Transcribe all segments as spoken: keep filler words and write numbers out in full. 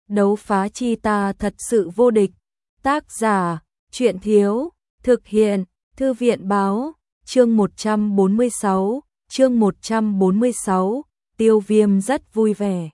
Đấu phá chi ta thật sự vô địch. Tác giả, Truyện Thiếu, thực hiện, Thư viện Báo, chương một trăm bốn mươi sáu, chương một trăm bốn mươi sáu, Tiêu Viêm rất vui vẻ.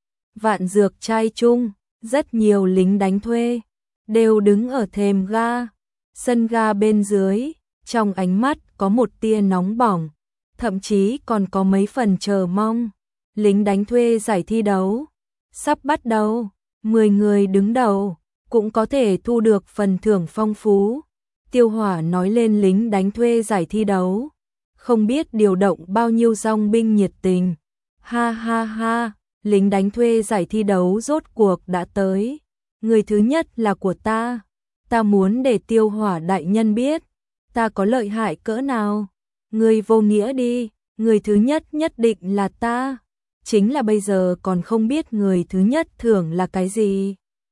Vạn Dược trai chung, rất nhiều lính đánh thuê, đều đứng ở thềm ga, sân ga bên dưới, trong ánh mắt có một tia nóng bỏng, thậm chí còn có mấy phần chờ mong. Lính đánh thuê giải thi đấu, sắp bắt đầu, mười người đứng đầu, cũng có thể thu được phần thưởng phong phú. Tiêu Hỏa nói lên lính đánh thuê giải thi đấu, không biết điều động bao nhiêu dòng binh nhiệt tình. Ha ha ha, lính đánh thuê giải thi đấu rốt cuộc đã tới. Người thứ nhất là của ta. Ta muốn để Tiêu Hỏa đại nhân biết, ta có lợi hại cỡ nào. Người vô nghĩa đi, người thứ nhất nhất định là ta. Chính là bây giờ còn không biết người thứ nhất thưởng là cái gì.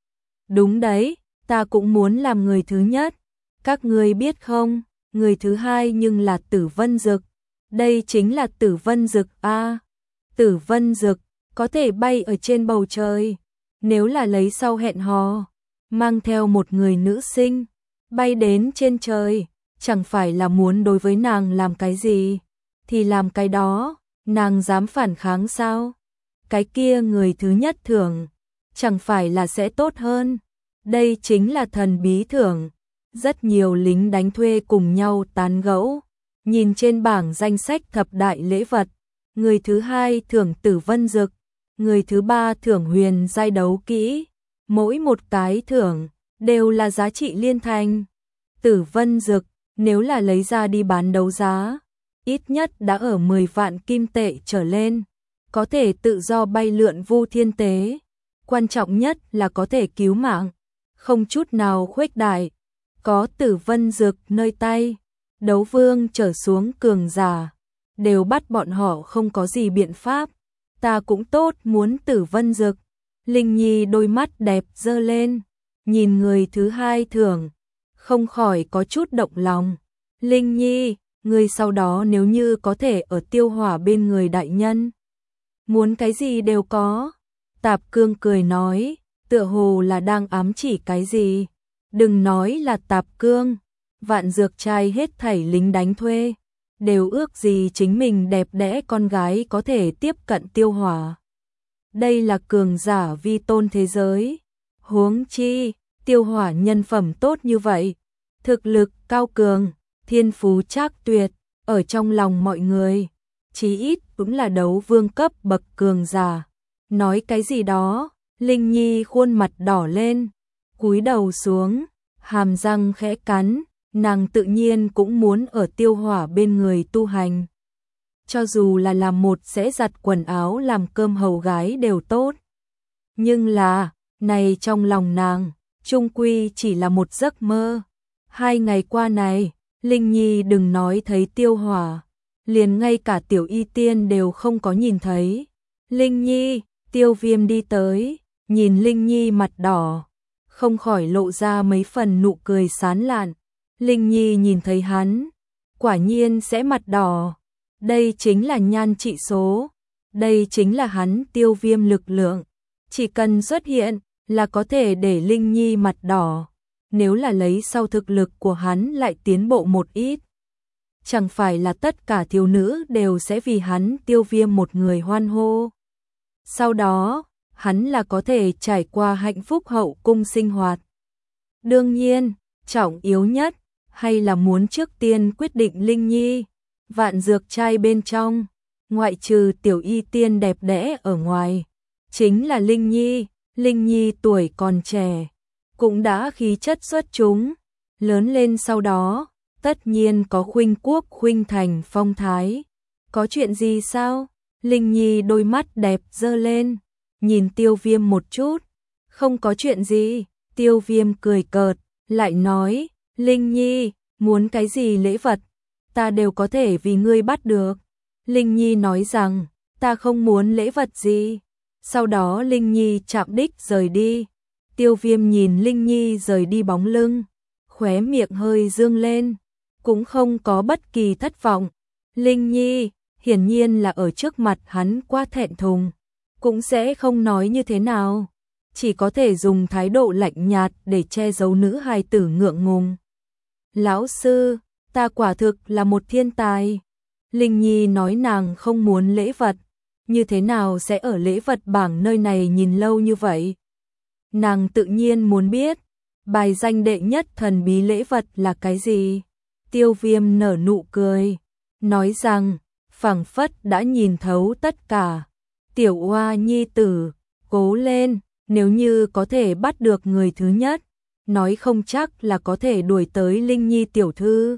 Đúng đấy, ta cũng muốn làm người thứ nhất. Các ngươi biết không, người thứ hai nhưng là Tử Vân Dực. Đây chính là Tử Vân Dực a. Tử Vân Dực có thể bay ở trên bầu trời. Nếu là lấy sau hẹn hò, mang theo một người nữ sinh, bay đến trên trời, chẳng phải là muốn đối với nàng làm cái gì, thì làm cái đó, nàng dám phản kháng sao? Cái kia người thứ nhất thưởng, chẳng phải là sẽ tốt hơn. Đây chính là thần bí thưởng. Rất nhiều lính đánh thuê cùng nhau tán gẫu, nhìn trên bảng danh sách thập đại lễ vật. Người thứ hai thưởng Tử Vân Dực, người thứ ba thưởng Huyền giai đấu kỹ. Mỗi một cái thưởng đều là giá trị liên thành. Tử Vân Dực nếu là lấy ra đi bán đấu giá, ít nhất đã ở mười vạn kim tệ trở lên, có thể tự do bay lượn vu thiên tế. Quan trọng nhất là có thể cứu mạng, không chút nào khuếch đại. Có Tử Vân Dực nơi tay, đấu vương trở xuống cường giả, đều bắt bọn họ không có gì biện pháp. Ta cũng tốt muốn Tử Vân Dực. Linh Nhi đôi mắt đẹp dơ lên, nhìn người thứ hai thưởng, không khỏi có chút động lòng. Linh Nhi, người sau đó nếu như có thể ở Tiêu Hỏa bên người đại nhân, muốn cái gì đều có. Tạp Cương cười nói, tựa hồ là đang ám chỉ cái gì. Đừng nói là Tạp Cương, Vạn Dược trai hết thảy lính đánh thuê, đều ước gì chính mình đẹp đẽ con gái có thể tiếp cận Tiêu Hỏa. Đây là cường giả vi tôn thế giới. Huống chi, Tiêu Hỏa nhân phẩm tốt như vậy, thực lực cao cường, thiên phú trác tuyệt, ở trong lòng mọi người, chí ít cũng là đấu vương cấp bậc cường giả. Nói cái gì đó, Linh Nhi khuôn mặt đỏ lên, cúi đầu xuống, hàm răng khẽ cắn, nàng tự nhiên cũng muốn ở Tiêu Hỏa bên người tu hành. Cho dù là làm một sẽ giặt quần áo làm cơm hầu gái đều tốt. Nhưng là, này trong lòng nàng, chung quy chỉ là một giấc mơ. Hai ngày qua này, Linh Nhi đừng nói thấy Tiêu Hỏa, liền ngay cả Tiểu Y Tiên đều không có nhìn thấy. Linh Nhi, Tiêu Viêm đi tới, nhìn Linh Nhi mặt đỏ, không khỏi lộ ra mấy phần nụ cười sán lạn. Linh Nhi nhìn thấy hắn, quả nhiên sẽ mặt đỏ. Đây chính là nhan trị số, đây chính là hắn Tiêu Viêm lực lượng. Chỉ cần xuất hiện là có thể để Linh Nhi mặt đỏ. Nếu là lấy sau thực lực của hắn lại tiến bộ một ít, chẳng phải là tất cả thiếu nữ đều sẽ vì hắn Tiêu Viêm một người hoan hô. Sau đó, hắn là có thể trải qua hạnh phúc hậu cung sinh hoạt. Đương nhiên, trọng yếu nhất, hay là muốn trước tiên quyết định Linh Nhi. Vạn Dược trai bên trong, ngoại trừ Tiểu Y Tiên đẹp đẽ ở ngoài, chính là Linh Nhi. Linh Nhi tuổi còn trẻ, cũng đã khí chất xuất chúng, lớn lên sau đó, tất nhiên có khuynh quốc khuynh thành phong thái. Có chuyện gì sao? Linh Nhi đôi mắt đẹp dơ lên, nhìn Tiêu Viêm một chút. Không có chuyện gì. Tiêu Viêm cười cợt, lại nói, Linh Nhi, muốn cái gì lễ vật, ta đều có thể vì ngươi bắt được. Linh Nhi nói rằng, ta không muốn lễ vật gì. Sau đó Linh Nhi chạm đích rời đi. Tiêu Viêm nhìn Linh Nhi rời đi bóng lưng, khóe miệng hơi dương lên, cũng không có bất kỳ thất vọng. Linh Nhi, hiển nhiên là ở trước mặt hắn quá thẹn thùng, cũng sẽ không nói như thế nào. chỉ có thể dùng thái độ lạnh nhạt để che giấu nữ hài tử ngượng ngùng. Lão sư, ta quả thực là một thiên tài. Linh Nhi nói nàng không muốn lễ vật, như thế nào sẽ ở lễ vật bảng nơi này nhìn lâu như vậy? Nàng tự nhiên muốn biết, bài danh đệ nhất thần bí lễ vật là cái gì? Tiêu Viêm nở nụ cười, nói rằng, phảng phất đã nhìn thấu tất cả. Tiểu Oa nhi tử, cố lên, nếu như có thể bắt được người thứ nhất, nói không chắc là có thể đuổi tới Linh Nhi tiểu thư.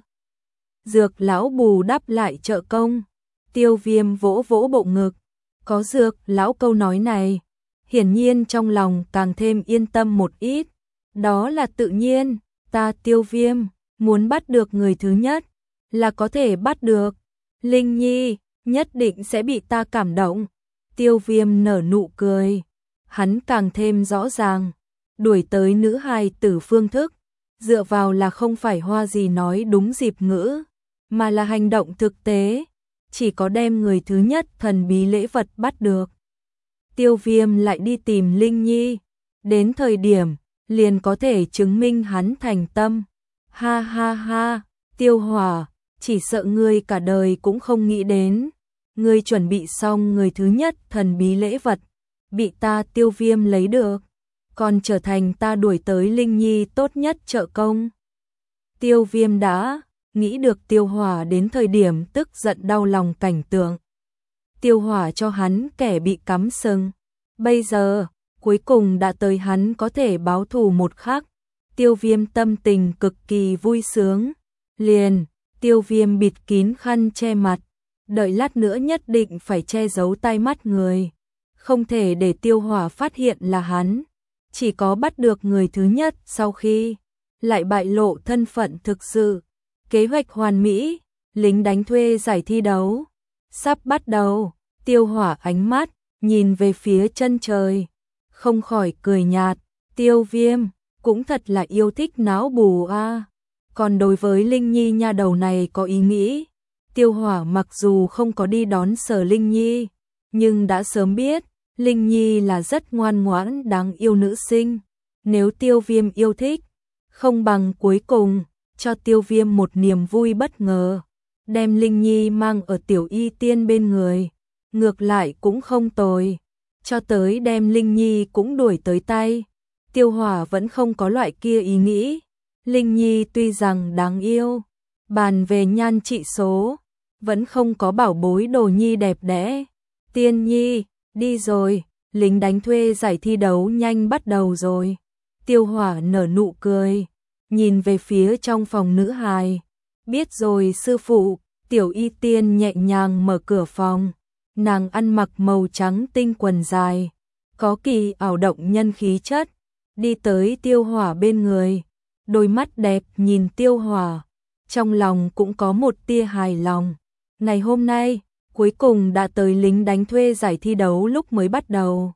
Dược lão bù đắp lại trợ công. Tiêu Viêm vỗ vỗ bộ ngực, có dược lão câu nói này, hiển nhiên trong lòng càng thêm yên tâm một ít. Đó là tự nhiên, ta Tiêu Viêm muốn bắt được người thứ nhất, là có thể bắt được. Linh Nhi nhất định sẽ bị ta cảm động. Tiêu Viêm nở nụ cười, hắn càng thêm rõ ràng, đuổi tới nữ hài tử phương thức, dựa vào là không phải hoa gì nói đúng dịp ngữ, mà là hành động thực tế, chỉ có đem người thứ nhất thần bí lễ vật bắt được. Tiêu Viêm lại đi tìm Linh Nhi, đến thời điểm liền có thể chứng minh hắn thành tâm. Ha ha ha, Tiêu Hỏa, chỉ sợ ngươi cả đời cũng không nghĩ đến, ngươi chuẩn bị xong người thứ nhất thần bí lễ vật, bị ta Tiêu Viêm lấy được, còn trở thành ta đuổi tới Linh Nhi tốt nhất trợ công. Tiêu Viêm đã nghĩ được Tiêu Hỏa đến thời điểm tức giận đau lòng cảnh tượng. Tiêu Hỏa cho hắn kẻ bị cắm sừng, bây giờ cuối cùng đã tới hắn có thể báo thù một khắc. Tiêu Viêm tâm tình cực kỳ vui sướng, liền Tiêu Viêm bịt kín khăn che mặt, đợi lát nữa nhất định phải che giấu tai mắt người, không thể để Tiêu Hỏa phát hiện là hắn. Chỉ có bắt được người thứ nhất sau khi lại bại lộ thân phận thực sự. Kế hoạch hoàn mỹ, lính đánh thuê giải thi đấu sắp bắt đầu. Tiêu Hỏa ánh mắt nhìn về phía chân trời, không khỏi cười nhạt. Tiêu Viêm cũng thật là yêu thích náo bù a. À. Còn đối với Linh Nhi nha đầu này có ý nghĩ. Tiêu Hỏa mặc dù không có đi đón Sở Linh Nhi, nhưng đã sớm biết Linh Nhi là rất ngoan ngoãn đáng yêu nữ sinh. Nếu Tiêu Viêm yêu thích, không bằng cuối cùng cho Tiêu Viêm một niềm vui bất ngờ, đem Linh Nhi mang ở Tiểu Y Tiên bên người, ngược lại cũng không tồi. Cho tới đem Linh Nhi cũng đuổi tới tay, Tiêu Hỏa vẫn không có loại kia ý nghĩ. Linh Nhi tuy rằng đáng yêu, bàn về nhan trị số, vẫn không có bảo bối Đồ Nhi đẹp đẽ. Tiên Nhi, đi rồi, lính đánh thuê giải thi đấu nhanh bắt đầu rồi. Tiêu Hỏa nở nụ cười, nhìn về phía trong phòng nữ hài. Biết rồi sư phụ. Tiểu Y Tiên nhẹ nhàng mở cửa phòng, nàng ăn mặc màu trắng tinh quần dài, có kỳ ảo động nhân khí chất, đi tới Tiêu Hỏa bên người, đôi mắt đẹp nhìn Tiêu Hỏa, trong lòng cũng có một tia hài lòng. Ngày hôm nay, cuối cùng đã tới lính đánh thuê giải thi đấu lúc mới bắt đầu.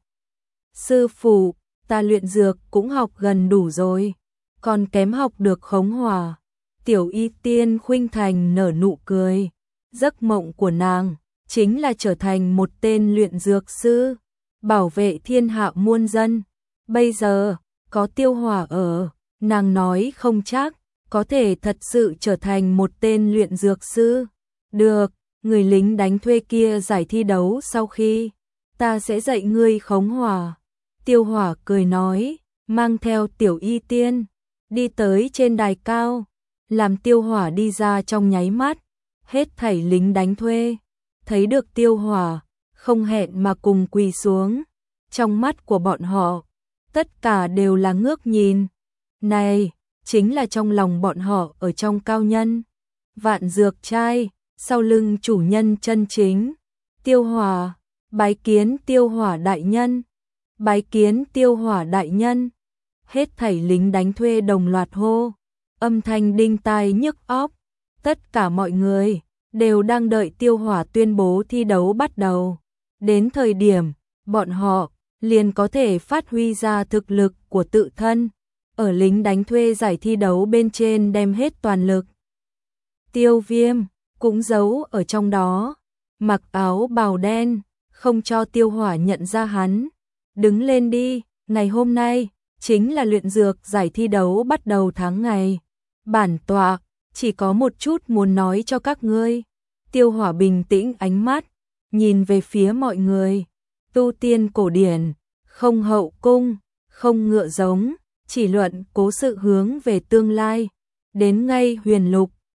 Sư phụ, ta luyện dược cũng học gần đủ rồi, còn kém học được khống hỏa. Tiểu Y Tiên khuynh thành nở nụ cười, giấc mộng của nàng chính là trở thành một tên luyện dược sư, bảo vệ thiên hạ muôn dân. Bây giờ, có Tiêu Hỏa ở, nàng nói không chắc, có thể thật sự trở thành một tên luyện dược sư. Được, người lính đánh thuê kia giải thi đấu sau khi, ta sẽ dạy ngươi khống hỏa. Tiêu Hỏa cười nói, mang theo Tiểu Y Tiên, đi tới trên đài cao. Làm Tiêu Hỏa đi ra trong nháy mắt, hết thảy lính đánh thuê thấy được Tiêu Hỏa, không hẹn mà cùng quỳ xuống. Trong mắt của bọn họ, tất cả đều là ngước nhìn. Này, chính là trong lòng bọn họ ở trong cao nhân, vạn dược trai, sau lưng chủ nhân chân chính. Tiêu Hỏa, bái kiến Tiêu Hỏa đại nhân, bái kiến Tiêu Hỏa đại nhân. Hết thảy lính đánh thuê đồng loạt hô, âm thanh đinh tai nhức óc. Tất cả mọi người đều đang đợi Tiêu Hỏa tuyên bố thi đấu bắt đầu. Đến thời điểm, bọn họ liền có thể phát huy ra thực lực của tự thân, ở lính đánh thuê giải thi đấu bên trên đem hết toàn lực. Tiêu Viêm cũng giấu ở trong đó, mặc áo bào đen, không cho Tiêu Hỏa nhận ra hắn. Đứng lên đi, Ngày hôm nay, chính là luyện dược giải thi đấu bắt đầu tháng ngày. Bản tọa, chỉ có một chút muốn nói cho các ngươi. Tiêu Hỏa bình tĩnh ánh mắt, nhìn về phía mọi người. Tu tiên cổ điển, không hậu cung, không ngựa giống, chỉ luận cố sự hướng về tương lai. Đến ngay huyền lục,